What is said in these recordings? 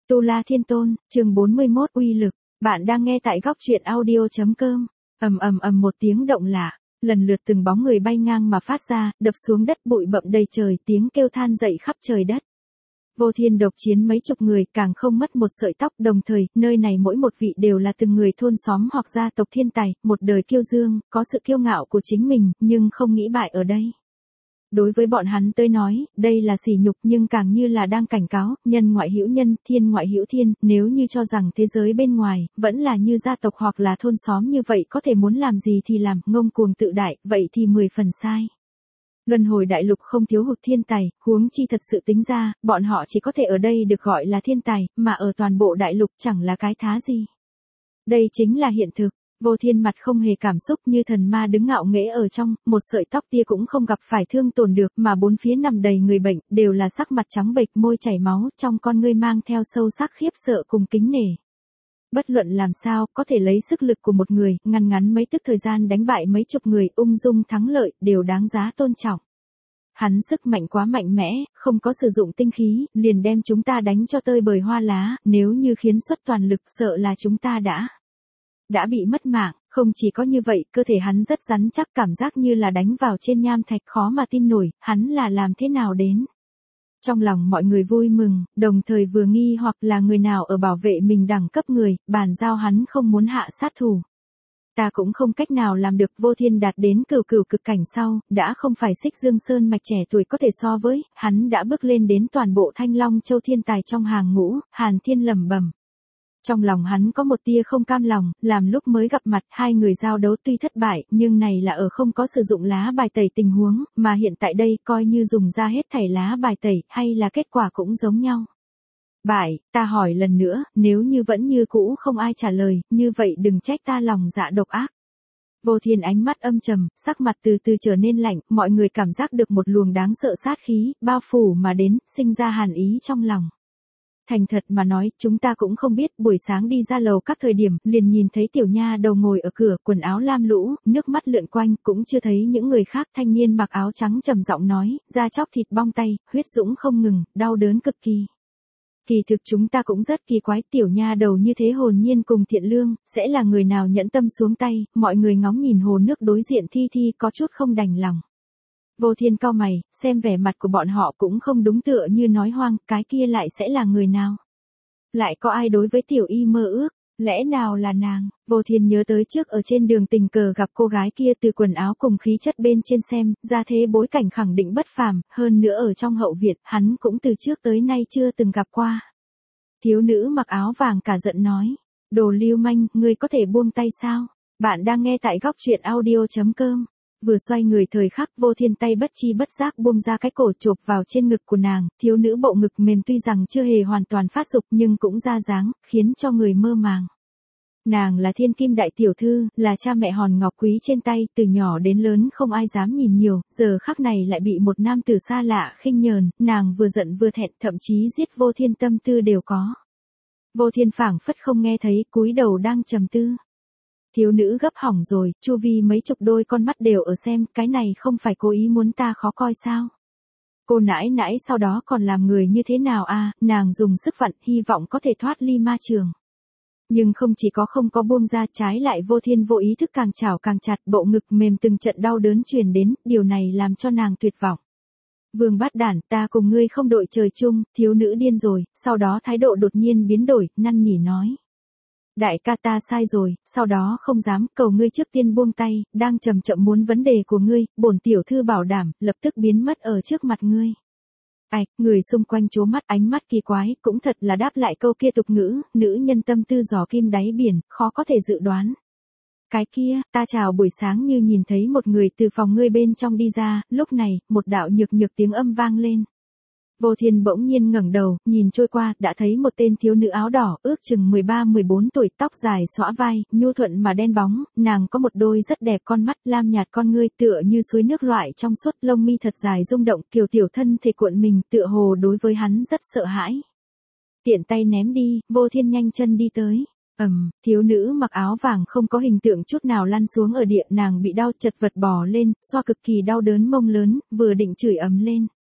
Tu La Thiên Tôn, chương 41 uy lực. Bạn đang nghe tại góc truyện audio.com. Ầm một tiếng động lạ, lần lượt từng bóng người bay ngang mà phát ra, đập xuống đất, bụi bậm đầy trời, tiếng kêu than dậy khắp trời đất. Vô Thiên độc chiến mấy chục người, càng không mất một sợi tóc, đồng thời, nơi này mỗi một vị đều là từng người thôn xóm hoặc gia tộc thiên tài, một đời kiêu dương, có sự kiêu ngạo của chính mình, nhưng không nghĩ bại ở đây. Đối với bọn hắn tới nói, đây là sỉ nhục, nhưng càng như là đang cảnh cáo, nhân ngoại hữu nhân, thiên ngoại hữu thiên, nếu như cho rằng thế giới bên ngoài, vẫn là như gia tộc hoặc là thôn xóm như vậy, có thể muốn làm gì thì làm, ngông cuồng tự đại, vậy thì 10 phần sai. Luân hồi đại lục không thiếu hụt thiên tài, huống chi thật sự tính ra, bọn họ chỉ có thể ở đây được gọi là thiên tài, mà ở toàn bộ đại lục chẳng là cái thá gì. Đây chính là hiện thực. Vô Thiên mặt không hề cảm xúc, như thần ma đứng ngạo nghễ ở trong, một sợi tóc tia cũng không gặp phải thương tổn được, mà bốn phía nằm đầy người bệnh, đều là sắc mặt trắng bệch, môi chảy máu, trong con ngươi mang theo sâu sắc khiếp sợ cùng kính nể. Bất luận làm sao, có thể lấy sức lực của một người, ngắn mấy tức thời gian đánh bại mấy chục người, ung dung thắng lợi, đều đáng giá tôn trọng. Hắn sức mạnh quá mạnh mẽ, không có sử dụng tinh khí, liền đem chúng ta đánh cho tơi bời hoa lá, nếu như khiến xuất toàn lực, sợ là chúng ta đã bị mất mạng. Không chỉ có như vậy, cơ thể hắn rất rắn chắc, cảm giác như là đánh vào trên nham thạch, khó mà tin nổi, hắn là làm thế nào đến. Trong lòng mọi người vui mừng, đồng thời vừa nghi hoặc là người nào ở bảo vệ mình đẳng cấp người, bàn giao hắn không muốn hạ sát thủ. Ta cũng không cách nào làm được. Vô Thiên đạt đến cửu cực cảnh sau, đã không phải Xích Dương Sơn Mạch trẻ tuổi có thể so với, hắn đã bước lên đến toàn bộ Thanh Long Châu thiên tài trong hàng ngũ. Hàn Thiên lẩm bẩm. Trong lòng hắn có một tia không cam lòng, làm lúc mới gặp mặt, hai người giao đấu tuy thất bại, nhưng này là ở không có sử dụng lá bài tẩy tình huống, mà hiện tại đây, coi như dùng ra hết thảy lá bài tẩy, hay là kết quả cũng giống nhau. Bại, ta hỏi lần nữa, nếu như vẫn như cũ không ai trả lời, như vậy đừng trách ta lòng dạ độc ác. Vô Thiên ánh mắt âm trầm, sắc mặt từ từ trở nên lạnh, mọi người cảm giác được một luồng đáng sợ sát khí, bao phủ mà đến, sinh ra hàn ý trong lòng. Thành thật mà nói, chúng ta cũng không biết, buổi sáng đi ra lầu các thời điểm, liền nhìn thấy tiểu nha đầu ngồi ở cửa, quần áo lam lũ, nước mắt lượn quanh, cũng chưa thấy những người khác. Thanh niên mặc áo trắng trầm giọng nói, da chóc thịt bong tay, huyết dũng không ngừng, đau đớn cực kỳ. Kỳ thực chúng ta cũng rất kỳ quái, tiểu nha đầu như thế hồn nhiên cùng thiện lương, sẽ là người nào nhẫn tâm xuống tay. Mọi người ngóng nhìn hồ nước đối diện Thi có chút không đành lòng. Vô Thiên cau mày, xem vẻ mặt của bọn họ cũng không đúng, tựa như nói hoang, cái kia lại sẽ là người nào? Lại có ai đối với tiểu y mơ ước, lẽ nào là nàng? Vô Thiên nhớ tới trước ở trên đường tình cờ gặp cô gái kia, từ quần áo cùng khí chất bên trên xem, ra thế bối cảnh khẳng định bất phàm, hơn nữa ở trong hậu viện, hắn cũng từ trước tới nay chưa từng gặp qua. Thiếu nữ mặc áo vàng cả giận nói, đồ lưu manh, ngươi có thể buông tay sao? Bạn đang nghe tại góc truyện audio.com. Vừa xoay người thời khắc, Vô Thiên tay bất chi bất giác buông ra cái cổ, chộp vào trên ngực của nàng. Thiếu nữ bộ ngực mềm tuy rằng chưa hề hoàn toàn phát dục, nhưng cũng ra dáng, khiến cho người mơ màng. Nàng là thiên kim đại tiểu thư, là cha mẹ hòn ngọc quý trên tay, từ nhỏ đến lớn không ai dám nhìn nhiều, giờ khắc này lại bị một nam tử xa lạ khinh nhờn, nàng vừa giận vừa thẹn, thậm chí giết Vô Thiên tâm tư đều có. Vô Thiên phảng phất không nghe thấy, cúi đầu đang trầm tư. Thiếu nữ gấp hỏng rồi, chu vi mấy chục đôi con mắt đều ở xem, cái này không phải cố ý muốn ta khó coi sao? Cô nãi sau đó còn làm người như thế nào à? Nàng dùng sức vặn, hy vọng có thể thoát ly ma trường. Nhưng không chỉ có không có buông ra, trái lại Vô Thiên vô ý thức càng chảo càng chặt, bộ ngực mềm từng trận đau đớn truyền đến, điều này làm cho nàng tuyệt vọng. Vương bát đản, ta cùng ngươi không đội trời chung. Thiếu nữ điên rồi, sau đó thái độ đột nhiên biến đổi, năn nỉ nói. Đại ca, ta sai rồi, sau đó không dám, cầu ngươi trước tiên buông tay, đang chậm muốn vấn đề của ngươi, bổn tiểu thư bảo đảm, lập tức biến mất ở trước mặt ngươi. Ai, người xung quanh trố mắt, ánh mắt kỳ quái, cũng thật là đáp lại câu kia tục ngữ, nữ nhân tâm tư gió kim đáy biển, khó có thể dự đoán. Cái kia, ta chào buổi sáng như nhìn thấy một người từ phòng ngươi bên trong đi ra, lúc này, một đạo nhược tiếng âm vang lên. Vô Thiên bỗng nhiên ngẩng đầu, nhìn trôi qua, đã thấy một tên thiếu nữ áo đỏ, ước chừng 13-14 tuổi, tóc dài xõa vai, nhu thuận mà đen bóng, nàng có một đôi rất đẹp con mắt, lam nhạt con ngươi, tựa như suối nước loại trong suốt, lông mi thật dài rung động, kiều tiểu thân thể cuộn mình, tựa hồ đối với hắn rất sợ hãi. Tiện tay ném đi, Vô Thiên nhanh chân đi tới. Thiếu nữ mặc áo vàng không có hình tượng chút nào lăn xuống ở địa, nàng bị đau chật vật bò lên, xoa cực kỳ đau đớn mông lớn, vừa định chửi ầm lên.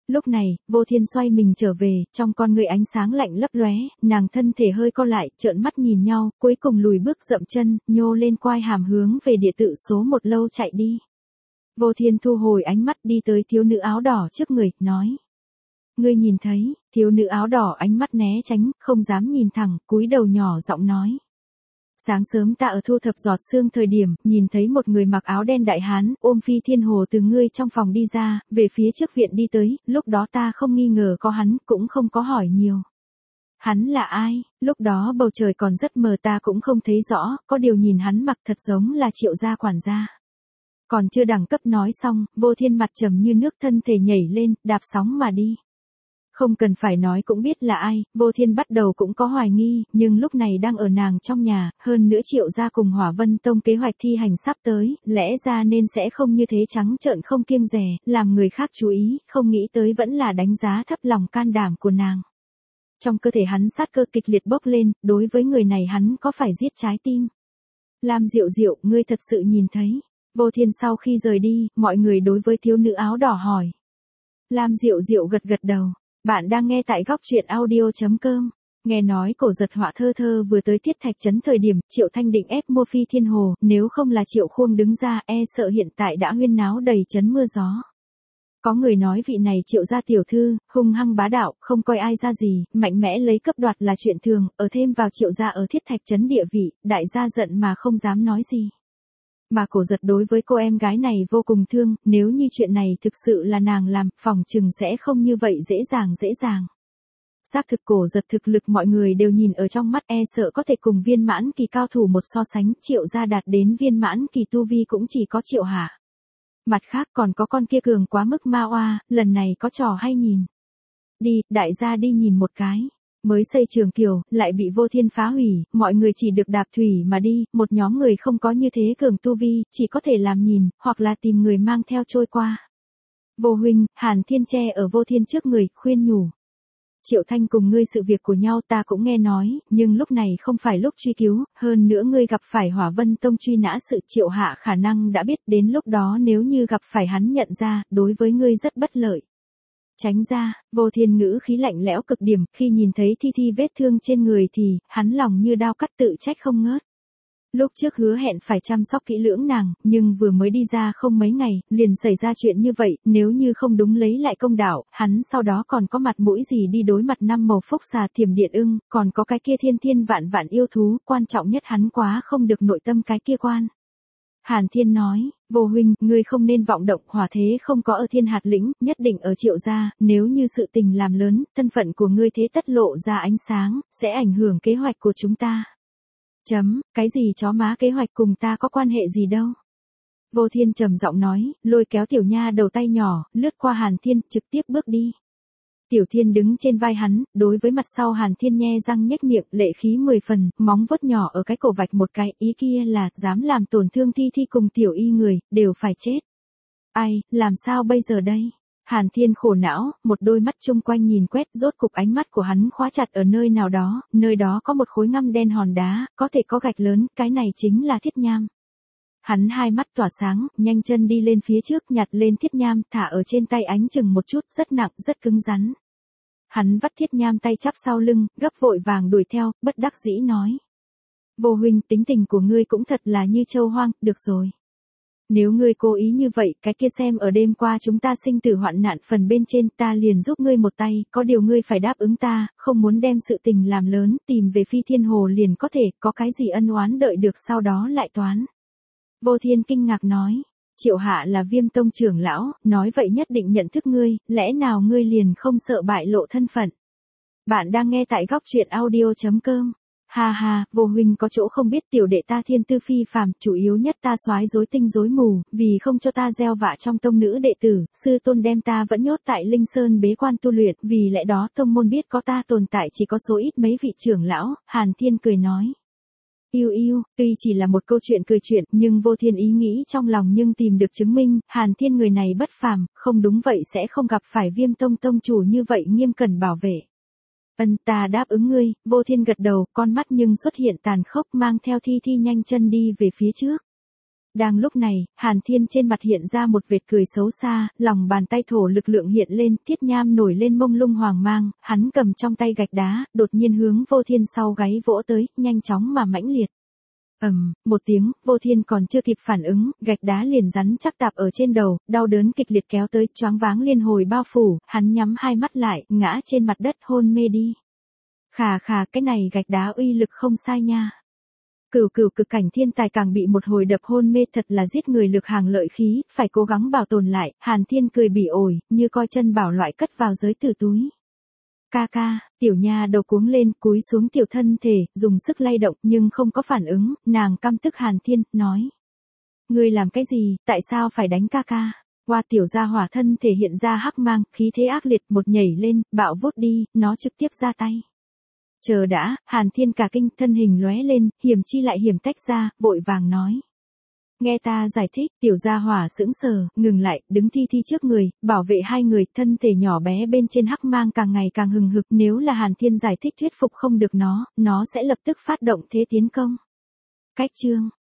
Lúc này, Vô Thiên xoay mình trở về, trong con người ánh sáng lạnh lấp lóe, nàng thân thể hơi co lại, trợn mắt nhìn nhau, cuối cùng lùi bước dậm chân, nhô lên quai hàm hướng về địa tự số 1 lâu chạy đi. Vô Thiên thu hồi ánh mắt đi tới thiếu nữ áo đỏ trước người, nói. Ngươi nhìn thấy, thiếu nữ áo đỏ ánh mắt né tránh, không dám nhìn thẳng, cúi đầu nhỏ giọng nói. Sáng sớm ta ở thu thập giọt sương thời điểm, nhìn thấy một người mặc áo đen đại hán, ôm Phi Thiên Hồ từ ngươi trong phòng đi ra, về phía trước viện đi tới, lúc đó ta không nghi ngờ có hắn, cũng không có hỏi nhiều. Hắn là ai? Lúc đó bầu trời còn rất mờ ta cũng không thấy rõ, có điều nhìn hắn mặc thật giống là Triệu gia quản gia. Còn chưa đẳng cấp nói xong, Vô Thiên mặt trầm như nước thân thể nhảy lên, đạp sóng mà đi. Không cần phải nói cũng biết là ai, Vô Thiên bắt đầu cũng có hoài nghi, nhưng lúc này đang ở nàng trong nhà, hơn nữa Triệu gia cùng Hỏa Vân Tông kế hoạch thi hành sắp tới, lẽ ra nên sẽ không như thế trắng trợn không kiêng dè, làm người khác chú ý, không nghĩ tới vẫn là đánh giá thấp lòng can đảm của nàng. Trong cơ thể hắn sát cơ kịch liệt bốc lên, đối với người này hắn có phải giết trái tim. Lam Diệu Diệu, ngươi thật sự nhìn thấy. Vô Thiên sau khi rời đi, mọi người đối với thiếu nữ áo đỏ hỏi. Lam Diệu Diệu gật gật đầu. Bạn đang nghe tại góc truyện audio.com. Nghe nói Cổ Giật Họa thơ thơ vừa tới Thiết Thạch Trấn thời điểm Triệu Thanh định ép mua Phi Thiên Hồ, nếu không là Triệu Khuông đứng ra e sợ hiện tại đã huyên náo đầy trấn mưa gió. Có người nói vị này Triệu gia tiểu thư, hung hăng bá đạo, không coi ai ra gì, mạnh mẽ lấy cấp đoạt là chuyện thường, ở thêm vào Triệu gia ở Thiết Thạch Trấn địa vị, đại gia giận mà không dám nói gì. Mà Cổ Giật đối với cô em gái này vô cùng thương, nếu như chuyện này thực sự là nàng làm, phòng chừng sẽ không như vậy dễ dàng. Xác thực Cổ Giật thực lực mọi người đều nhìn ở trong mắt e sợ có thể cùng viên mãn kỳ cao thủ một so sánh, Triệu gia đạt đến viên mãn kỳ tu vi cũng chỉ có Triệu Hạ. Mặt khác còn có con kia cường quá mức ma oa, lần này có trò hay nhìn. Đi, đại gia đi nhìn một cái. Mới xây trường kiều, lại bị Vô Thiên phá hủy, mọi người chỉ được đạp thủy mà đi, một nhóm người không có như thế cường tu vi, chỉ có thể làm nhìn, hoặc là tìm người mang theo trôi qua. Vô huynh, Hàn Thiên che ở Vô Thiên trước người, khuyên nhủ. Triệu Thanh cùng ngươi sự việc của nhau ta cũng nghe nói, nhưng lúc này không phải lúc truy cứu, hơn nữa ngươi gặp phải Hỏa Vân Tông truy nã sự Triệu Hạ khả năng đã biết đến lúc đó nếu như gặp phải hắn nhận ra, đối với ngươi rất bất lợi. Tránh ra, Vô Thiên ngữ khí lạnh lẽo cực điểm, khi nhìn thấy Thi vết thương trên người thì, hắn lòng như đao cắt tự trách không ngớt. Lúc trước hứa hẹn phải chăm sóc kỹ lưỡng nàng, nhưng vừa mới đi ra không mấy ngày, liền xảy ra chuyện như vậy, nếu như không đúng lấy lại công đạo, hắn sau đó còn có mặt mũi gì đi đối mặt năm màu phúc xà Thiểm Điện Ưng, còn có cái kia thiên vạn yêu thú, quan trọng nhất hắn quá không được nội tâm cái kia quan. Hàn Thiên nói, Vô huynh, ngươi không nên vọng động, hỏa thế không có ở Thiên Hạt lĩnh, nhất định ở Triệu gia, nếu như sự tình làm lớn, thân phận của ngươi thế tất lộ ra ánh sáng, sẽ ảnh hưởng kế hoạch của chúng ta. Cái gì chó má kế hoạch cùng ta có quan hệ gì đâu. Vô Thiên trầm giọng nói, lôi kéo tiểu nha đầu tay nhỏ, lướt qua Hàn Thiên, trực tiếp bước đi. Tiểu Thiên đứng trên vai hắn, đối với mặt sau Hàn Thiên nhe răng nhếch miệng, lệ khí 10 phần, móng vuốt nhỏ ở cái cổ vạch một cái, ý kia là, dám làm tổn thương Thi cùng tiểu y người, đều phải chết. Ai, làm sao bây giờ đây? Hàn Thiên khổ não, một đôi mắt chung quanh nhìn quét, rốt cục ánh mắt của hắn khóa chặt ở nơi nào đó, nơi đó có một khối ngăm đen hòn đá, có thể có gạch lớn, cái này chính là thiết nham. Hắn hai mắt tỏa sáng, nhanh chân đi lên phía trước, nhặt lên thiết nham, thả ở trên tay ánh chừng một chút, rất nặng, rất cứng rắn. Hắn vắt thiết nham tay chắp sau lưng, gấp vội vàng đuổi theo, bất đắc dĩ nói. Vô huynh, tính tình của ngươi cũng thật là như châu hoang, được rồi. Nếu ngươi cố ý như vậy, cái kia xem ở đêm qua chúng ta sinh tử hoạn nạn phần bên trên, ta liền giúp ngươi một tay, có điều ngươi phải đáp ứng ta, không muốn đem sự tình làm lớn, tìm về Phi Thiên Hồ liền có thể, có cái gì ân oán đợi được sau đó lại toán. Vô Thiên kinh ngạc nói, Triệu Hạ là Viêm Tông trưởng lão, nói vậy nhất định nhận thức ngươi, lẽ nào ngươi liền không sợ bại lộ thân phận. Bạn đang nghe tại góc truyện audio.com. Ha ha, Vô huynh có chỗ không biết tiểu đệ ta thiên tư phi phàm, chủ yếu nhất ta soái rối tinh rối mù, vì không cho ta gieo vạ trong tông nữ đệ tử, sư tôn đem ta vẫn nhốt tại Linh Sơn bế quan tu luyện, vì lẽ đó tông môn biết có ta tồn tại chỉ có số ít mấy vị trưởng lão, Hàn Thiên cười nói. Yêu, tuy chỉ là một câu chuyện cười chuyện, nhưng Vô Thiên ý nghĩ trong lòng nhưng tìm được chứng minh, Hàn Thiên người này bất phàm, không đúng vậy sẽ không gặp phải Viêm Tông tông chủ như vậy nghiêm cẩn bảo vệ. Ta đáp ứng ngươi, Vô Thiên gật đầu, con mắt nhưng xuất hiện tàn khốc mang theo Thi nhanh chân đi về phía trước. Đang lúc này, Hàn Thiên trên mặt hiện ra một vệt cười xấu xa, lòng bàn tay thổ lực lượng hiện lên, thiết nham nổi lên mông lung hoàng mang, hắn cầm trong tay gạch đá, đột nhiên hướng Vô Thiên sau gáy vỗ tới, nhanh chóng mà mãnh liệt. Một tiếng, Vô Thiên còn chưa kịp phản ứng, gạch đá liền rắn chắc tạp ở trên đầu, đau đớn kịch liệt kéo tới, choáng váng liên hồi bao phủ, hắn nhắm hai mắt lại, ngã trên mặt đất hôn mê đi. Khà, cái này gạch đá uy lực không sai nha. Cửu cực cảnh thiên tài càng bị một hồi đập hôn mê, thật là giết người lực hàng lợi khí, phải cố gắng bảo tồn lại. Hàn Thiên cười bỉ ổi, như coi chân bảo loại cất vào giới tử túi. Ca, tiểu nha đầu cuống lên, cúi xuống tiểu thân thể, dùng sức lay động nhưng không có phản ứng, nàng căm tức Hàn Thiên, nói. Ngươi làm cái gì, tại sao phải đánh ca? Qua tiểu gia hỏa thân thể hiện ra hắc mang, khí thế ác liệt, một nhảy lên, bạo vút đi, nó trực tiếp ra tay. Chờ đã, Hàn Thiên cả kinh, thân hình lóe lên, hiểm chi lại hiểm tách ra, vội vàng nói. Nghe ta giải thích, tiểu gia hỏa sững sờ, ngừng lại, đứng thi trước người, bảo vệ hai người, thân thể nhỏ bé bên trên hắc mang càng ngày càng hừng hực, nếu là Hàn Thiên giải thích thuyết phục không được nó sẽ lập tức phát động thế tiến công. Cách chương